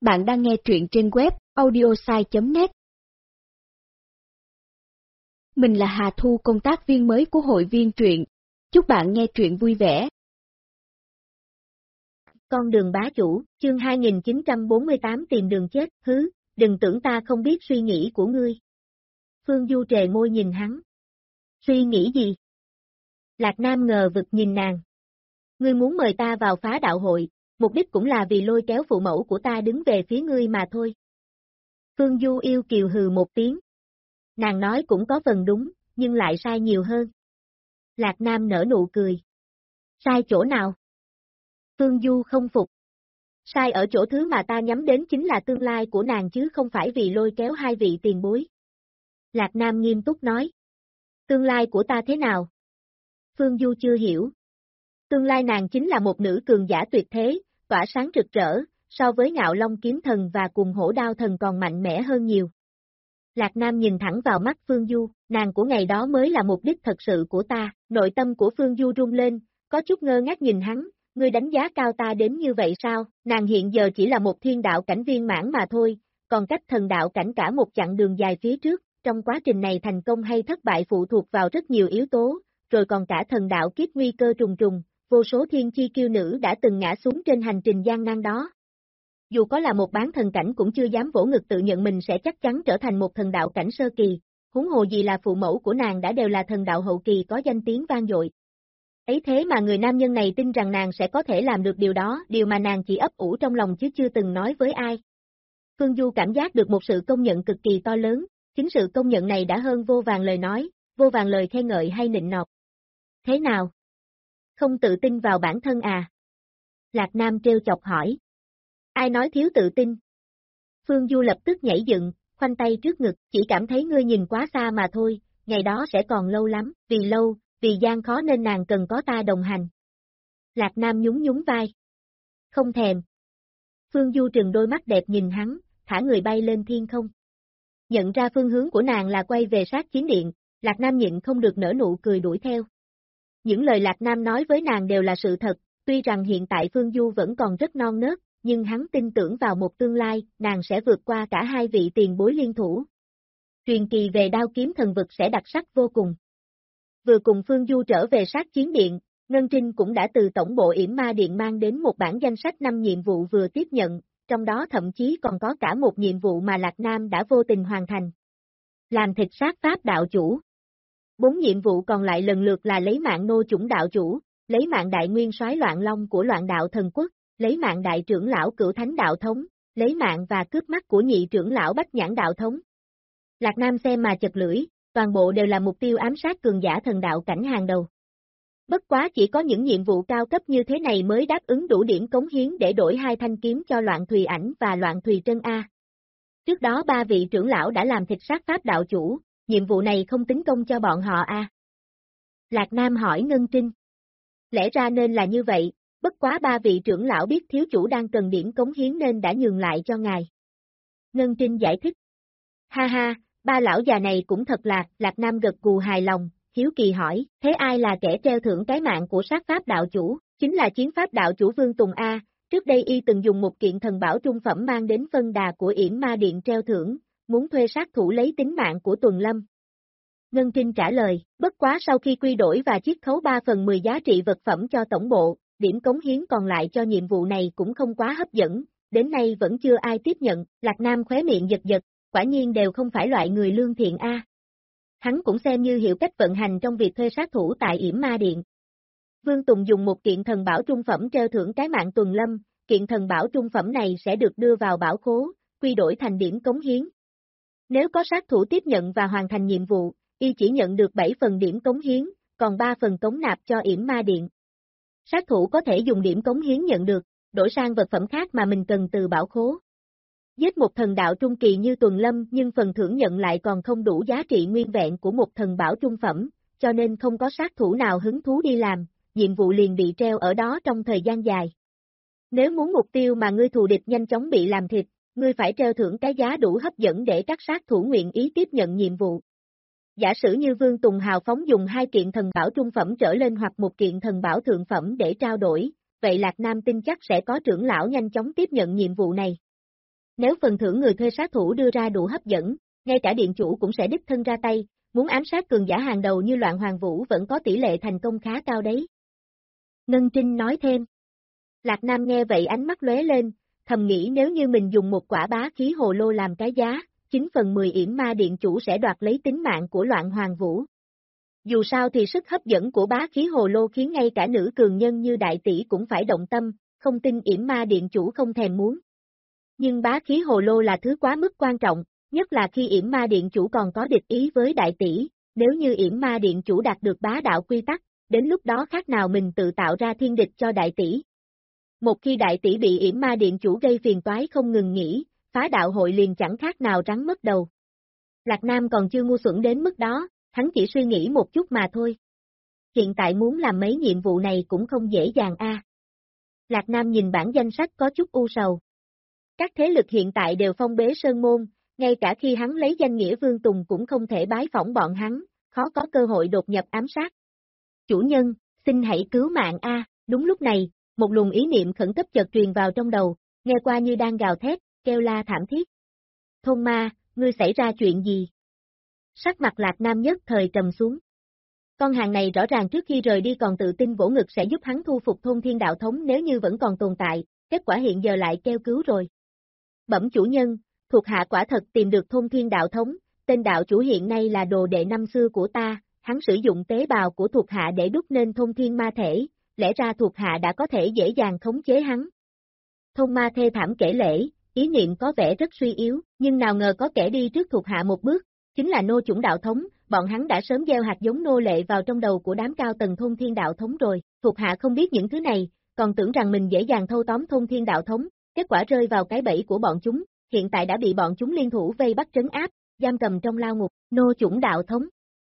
Bạn đang nghe truyện trên web audiosai.net. Mình là Hà Thu, công tác viên mới của hội viên truyện. Chúc bạn nghe truyện vui vẻ. Con đường bá chủ, chương 2948 tìm đường chết, đừng tưởng ta không biết suy nghĩ của ngươi. Phương Du trề môi nhìn hắn. Suy nghĩ gì? Lạc Nam ngờ vực nhìn nàng. Ngươi muốn mời ta vào phá đạo hội, mục đích cũng là vì lôi kéo phụ mẫu của ta đứng về phía ngươi mà thôi. Phương Du yêu kiều hừ một tiếng. Nàng nói cũng có phần đúng, nhưng lại sai nhiều hơn. Lạc Nam nở nụ cười. Sai chỗ nào? Phương Du không phục. Sai ở chỗ thứ mà ta nhắm đến chính là tương lai của nàng chứ không phải vì lôi kéo hai vị tiền bối. Lạc Nam nghiêm túc nói. Tương lai của ta thế nào? Phương Du chưa hiểu. Tương lai nàng chính là một nữ cường giả tuyệt thế, tỏa sáng rực rỡ, so với Ngạo Long kiếm thần và cùng Hổ Đao thần còn mạnh mẽ hơn nhiều. Lạc Nam nhìn thẳng vào mắt Phương Du, nàng của ngày đó mới là mục đích thật sự của ta, nội tâm của Phương Du rung lên, có chút ngơ ngác nhìn hắn, ngươi đánh giá cao ta đến như vậy sao, nàng hiện giờ chỉ là một thiên đạo cảnh viên mãn mà thôi, còn cách thần đạo cảnh cả một chặng đường dài phía trước, trong quá trình này thành công hay thất bại phụ thuộc vào rất nhiều yếu tố, rồi còn cả thần đạo kiếp nguy cơ trùng trùng, vô số thiên chi kiêu nữ đã từng ngã xuống trên hành trình gian nan đó. Dù có là một bán thần cảnh cũng chưa dám vỗ ngực tự nhận mình sẽ chắc chắn trở thành một thần đạo cảnh sơ kỳ, huống hồ gì là phụ mẫu của nàng đã đều là thần đạo hậu kỳ có danh tiếng vang dội. Ấy thế mà người nam nhân này tin rằng nàng sẽ có thể làm được điều đó, điều mà nàng chỉ ấp ủ trong lòng chứ chưa từng nói với ai. Phương Du cảm giác được một sự công nhận cực kỳ to lớn, chính sự công nhận này đã hơn vô vàn lời nói, vô vàn lời khen ngợi hay nịnh nọt. Thế nào? Không tự tin vào bản thân à? Lạc Nam trêu chọc hỏi. Ai nói thiếu tự tin? Phương Du lập tức nhảy dựng, khoanh tay trước ngực, chỉ cảm thấy ngươi nhìn quá xa mà thôi, ngày đó sẽ còn lâu lắm, vì gian khó nên nàng cần có ta đồng hành. Lạc Nam nhún nhún vai. Không thèm. Phương Du trừng đôi mắt đẹp nhìn hắn, thả người bay lên thiên không. Nhận ra phương hướng của nàng là quay về sát chiến điện, Lạc Nam nhịn không được nở nụ cười đuổi theo. Những lời Lạc Nam nói với nàng đều là sự thật, tuy rằng hiện tại Phương Du vẫn còn rất non nớt, nhưng hắn tin tưởng vào một tương lai, nàng sẽ vượt qua cả hai vị tiền bối liên thủ. Truyền kỳ về đao kiếm thần vực sẽ đặc sắc vô cùng. Vừa cùng Phương Du trở về sát chiến điện, Ngân Trinh cũng đã từ tổng bộ Yểm Ma Điện mang đến một bản danh sách 5 nhiệm vụ vừa tiếp nhận, trong đó thậm chí còn có cả một nhiệm vụ mà Lạc Nam đã vô tình hoàn thành. Làm thịt sát pháp đạo chủ. 4 nhiệm vụ còn lại lần lượt là lấy mạng nô chủng đạo chủ, lấy mạng đại nguyên soái Loạn Long của Loạn Đạo Thần Quốc, lấy mạng đại trưởng lão Cửu Thánh Đạo Thống, lấy mạng và cướp mắt của nhị trưởng lão Bách Nhãn Đạo Thống. Lạc Nam xem mà chật lưỡi, toàn bộ đều là mục tiêu ám sát cường giả thần đạo cảnh hàng đầu. Bất quá chỉ có những nhiệm vụ cao cấp như thế này mới đáp ứng đủ điểm cống hiến để đổi 2 thanh kiếm cho Loạn Thùy Ảnh và Loạn Thùy Trân A. Trước đó 3 vị trưởng lão đã làm thịt sát pháp đạo chủ, nhiệm vụ này không tính công cho bọn họ a? Lạc Nam hỏi Ngân Trinh. Lẽ ra nên là như vậy, bất quá 3 vị trưởng lão biết thiếu chủ đang cần điểm cống hiến nên đã nhường lại cho ngài. Ngân Trinh giải thích. Ha ha, 3 lão già này cũng thật là, Lạc Nam gật gù hài lòng, hiếu kỳ hỏi, thế ai là kẻ treo thưởng cái mạng của sát pháp đạo chủ, chính là chiến pháp đạo chủ Vương Tùng A, trước đây y từng dùng một kiện thần bảo trung phẩm mang đến phân đà của Yểm Ma Điện treo thưởng, muốn thuê sát thủ lấy tính mạng của Tuần Lâm. Ngân Trinh trả lời, bất quá sau khi quy đổi và chiết khấu 3/10 giá trị vật phẩm cho tổng bộ, điểm cống hiến còn lại cho nhiệm vụ này cũng không quá hấp dẫn, đến nay vẫn chưa ai tiếp nhận, Lạc Nam khóe miệng giật giật, quả nhiên đều không phải loại người lương thiện a. Hắn cũng xem như hiểu cách vận hành trong việc thuê sát thủ tại Yểm Ma Điện. Vương Tùng dùng một kiện thần bảo trung phẩm treo thưởng cái mạng Tuần Lâm, kiện thần bảo trung phẩm này sẽ được đưa vào bảo khố, quy đổi thành điểm cống hiến. Nếu có sát thủ tiếp nhận và hoàn thành nhiệm vụ, y chỉ nhận được 7 phần điểm cống hiến, còn 3 phần cống nạp cho Yểm Ma Điện. Sát thủ có thể dùng điểm cống hiến nhận được, đổi sang vật phẩm khác mà mình cần từ bảo khố. Giết một thần đạo trung kỳ như Tuần Lâm nhưng phần thưởng nhận lại còn không đủ giá trị nguyên vẹn của một thần bảo trung phẩm, cho nên không có sát thủ nào hứng thú đi làm, nhiệm vụ liền bị treo ở đó trong thời gian dài. Nếu muốn mục tiêu mà ngươi thù địch nhanh chóng bị làm thịt, ngươi phải treo thưởng cái giá đủ hấp dẫn để các sát thủ nguyện ý tiếp nhận nhiệm vụ. Giả sử như Vương Tùng hào phóng dùng 2 kiện thần bảo trung phẩm trở lên hoặc một kiện thần bảo thượng phẩm để trao đổi, vậy Lạc Nam tin chắc sẽ có trưởng lão nhanh chóng tiếp nhận nhiệm vụ này. nếu phần thưởng người thuê sát thủ đưa ra đủ hấp dẫn, ngay cả điện chủ cũng sẽ đích thân ra tay, muốn ám sát cường giả hàng đầu như Loạn Hoàng Vũ vẫn có tỷ lệ thành công khá cao đấy. Ngân Trinh nói thêm. Lạc Nam nghe vậy ánh mắt lóe lên, thầm nghĩ nếu như mình dùng một quả bá khí hồ lô làm cái giá, 9 phần 10 yểm ma điện chủ sẽ đoạt lấy tính mạng của Loạn Hoàng Vũ. Dù sao thì sức hấp dẫn của bá khí hồ lô khiến ngay cả nữ cường nhân như đại tỷ cũng phải động tâm, không tin yểm ma điện chủ không thèm muốn. Nhưng bá khí hồ lô là thứ quá mức quan trọng, nhất là khi yểm ma điện chủ còn có địch ý với đại tỷ, nếu như yểm ma điện chủ đạt được bá đạo quy tắc, đến lúc đó khác nào mình tự tạo ra thiên địch cho đại tỷ. Một khi đại tỷ bị yểm ma điện chủ gây phiền toái không ngừng nghỉ, phá đạo hội liền chẳng khác nào rắn mất đầu. Lạc Nam còn chưa ngu xuẩn đến mức đó, hắn chỉ suy nghĩ một chút mà thôi. Hiện tại muốn làm mấy nhiệm vụ này cũng không dễ dàng a. Lạc Nam nhìn bản danh sách có chút u sầu. Các thế lực hiện tại đều phong bế sơn môn, ngay cả khi hắn lấy danh nghĩa Vương Tùng cũng không thể bái phỏng bọn hắn, khó có cơ hội đột nhập ám sát. Chủ nhân, xin hãy cứu mạng a. Đúng lúc này, một luồng ý niệm khẩn cấp chợt truyền vào trong đầu, nghe qua như đang gào thét, kêu la thảm thiết. Thôn ma, ngươi xảy ra chuyện gì? Sắc mặt Lạc Nam nhất thời trầm xuống. Con hàng này rõ ràng trước khi rời đi còn tự tin vỗ ngực sẽ giúp hắn thu phục thôn thiên đạo thống nếu như vẫn còn tồn tại, kết quả hiện giờ lại kêu cứu rồi. Bẩm chủ nhân, thuộc hạ quả thật tìm được thôn thiên đạo thống, tên đạo chủ hiện nay là đồ đệ năm xưa của ta, hắn sử dụng tế bào của thuộc hạ để đúc nên thôn thiên ma thể, lẽ ra thuộc hạ đã có thể dễ dàng khống chế hắn. Thôn ma thê thảm kể lể, ý niệm có vẻ rất suy yếu, nhưng nào ngờ có kẻ đi trước thuộc hạ một bước, chính là nô chủng đạo thống, bọn hắn đã sớm gieo hạt giống nô lệ vào trong đầu của đám cao tầng thôn thiên đạo thống rồi, thuộc hạ không biết những thứ này, còn tưởng rằng mình dễ dàng thâu tóm thôn thiên đạo thống, kết quả rơi vào cái bẫy của bọn chúng, hiện tại đã bị bọn chúng liên thủ vây bắt trấn áp, giam cầm trong lao ngục, nô chủng đạo thống.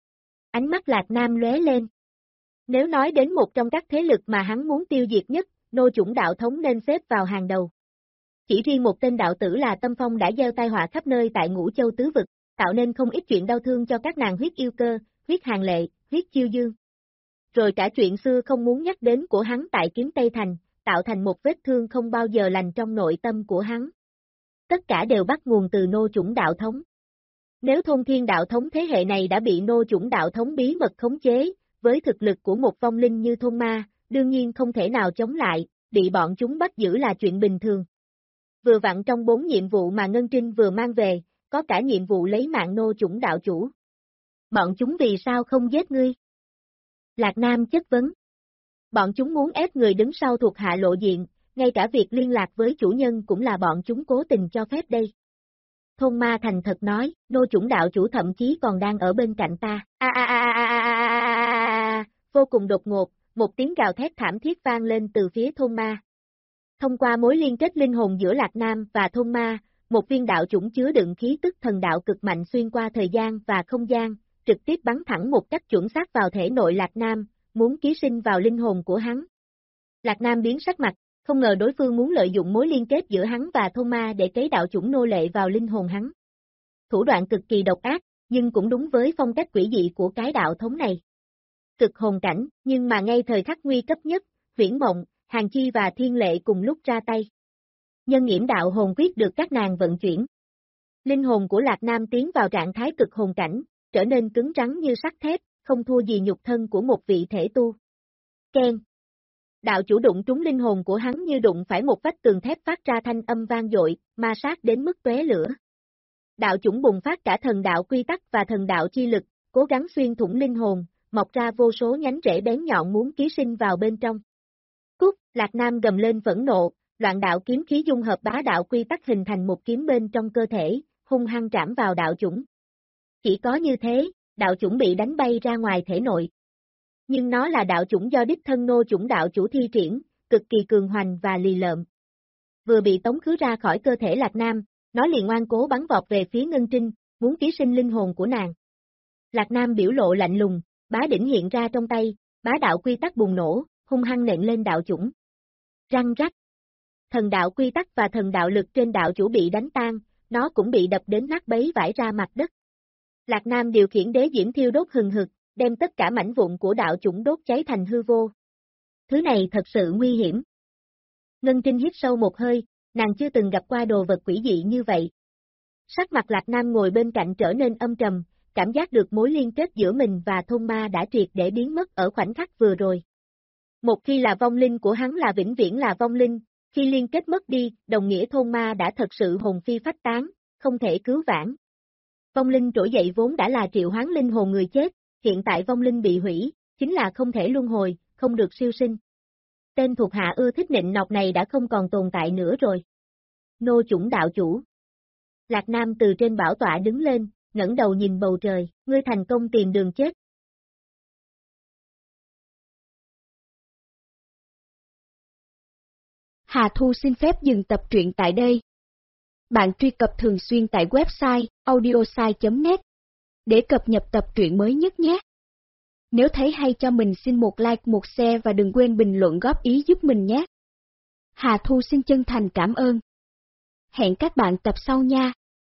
Ánh mắt Lạc Nam lóe lên. Nếu nói đến một trong các thế lực mà hắn muốn tiêu diệt nhất, nô chủng đạo thống nên xếp vào hàng đầu. Chỉ riêng một tên đạo tử là Tâm Phong đã gieo tai họa khắp nơi tại Ngũ Châu tứ vực, tạo nên không ít chuyện đau thương cho các nàng huyết yêu cơ, huyết hàng lệ, huyết chiêu dương. Rồi cả chuyện xưa không muốn nhắc đến của hắn tại Kiếm Tây Thành, tạo thành một vết thương không bao giờ lành trong nội tâm của hắn. Tất cả đều bắt nguồn từ nô chủng đạo thống. Nếu thôn thiên đạo thống thế hệ này đã bị nô chủng đạo thống bí mật khống chế, với thực lực của một vong linh như thôn ma, đương nhiên không thể nào chống lại, bị bọn chúng bắt giữ là chuyện bình thường. Vừa vặn trong 4 nhiệm vụ mà Ngân Trinh vừa mang về, có cả nhiệm vụ lấy mạng nô chủng đạo chủ. Bọn chúng vì sao không giết ngươi? Lạc Nam chất vấn. Bọn chúng muốn ép người đứng sau thuộc hạ lộ diện, ngay cả việc liên lạc với chủ nhân cũng là bọn chúng cố tình cho phép đây. Thôn ma thành thật nói, nô chủng đạo chủ thậm chí còn đang ở bên cạnh ta. Vô cùng đột ngột, một tiếng gào thét thảm thiết vang lên từ phía thôn ma. Thông qua mối liên kết linh hồn giữa Lạc Nam và thôn ma, một viên đạo chủng chứa đựng khí tức thần đạo cực mạnh xuyên qua thời gian và không gian, trực tiếp bắn thẳng một cách chuẩn xác vào thể nội Lạc Nam, muốn ký sinh vào linh hồn của hắn. Lạc Nam biến sắc mặt, không ngờ đối phương muốn lợi dụng mối liên kết giữa hắn và thôn ma để cấy đạo chủng nô lệ vào linh hồn hắn. Thủ đoạn cực kỳ độc ác, nhưng cũng đúng với phong cách quỷ dị của cái đạo thống này. Cực hồn cảnh, nhưng mà ngay thời khắc nguy cấp nhất, Huyễn Mộng, Hàng Chi và Thiên Lệ cùng lúc ra tay. Nhân nghiễm đạo hồn quyết được các nàng vận chuyển. Linh hồn của Lạc Nam tiến vào trạng thái cực hồn cảnh, trở nên cứng rắn như sắt thép, không thua gì nhục thân của một vị thể tu. Keng. Đạo chủ đụng trúng linh hồn của hắn như đụng phải một vách tường thép phát ra thanh âm vang dội, ma sát đến mức tóe lửa. Đạo chủng bùng phát cả thần đạo quy tắc và thần đạo chi lực, cố gắng xuyên thủng linh hồn, mọc ra vô số nhánh rễ bén nhọn muốn ký sinh vào bên trong. Cút, Lạc Nam gầm lên phẫn nộ, loạn đạo kiếm khí dung hợp bá đạo quy tắc hình thành một kiếm bên trong cơ thể, hung hăng trảm vào đạo chủng. Chỉ có như thế, đạo chủng bị đánh bay ra ngoài thể nội. Nhưng nó là đạo chủng do đích thân nô chủng đạo chủ thi triển, cực kỳ cường hoành và lì lợm. Vừa bị tống khứ ra khỏi cơ thể Lạc Nam, nó liền ngoan cố bắn vọt về phía Ngân Trinh, muốn ký sinh linh hồn của nàng. Lạc Nam biểu lộ lạnh lùng, bá đỉnh hiện ra trong tay, bá đạo quy tắc bùng nổ, hung hăng nện lên đạo chủng. Răng rắc. Thần đạo quy tắc và thần đạo lực trên đạo chủ bị đánh tan, nó cũng bị đập đến nát bấy vãi ra mặt đất. Lạc Nam điều khiển đế diễm thiêu đốt hừng hực, đem tất cả mảnh vụn của đạo chủng đốt cháy thành hư vô. Thứ này thật sự nguy hiểm. Ngân Trinh hít sâu một hơi, nàng chưa từng gặp qua đồ vật quỷ dị như vậy. Sắc mặt Lạc Nam ngồi bên cạnh trở nên âm trầm, cảm giác được mối liên kết giữa mình và thôn ma đã triệt để biến mất ở khoảnh khắc vừa rồi. Một khi là vong linh của hắn là vĩnh viễn là vong linh, khi liên kết mất đi, đồng nghĩa thôn ma đã thật sự hồn phi phách tán, không thể cứu vãn. Vong linh trỗi dậy vốn đã là triệu hoán linh hồn người chết, hiện tại vong linh bị hủy, chính là không thể luân hồi, không được siêu sinh. Tên thuộc hạ ưa thích nịnh nọt này đã không còn tồn tại nữa rồi. Nô chủng đạo chủ. Lạc Nam từ trên bảo tọa đứng lên, ngẩng đầu nhìn bầu trời, ngươi thành công tìm đường chết. Hà Thu xin phép dừng tập truyện tại đây. Bạn truy cập thường xuyên tại website audiosai.net để cập nhật tập truyện mới nhất nhé. Nếu thấy hay cho mình xin một like, một share và đừng quên bình luận góp ý giúp mình nhé. Hà Thu xin chân thành cảm ơn. Hẹn các bạn tập sau nha.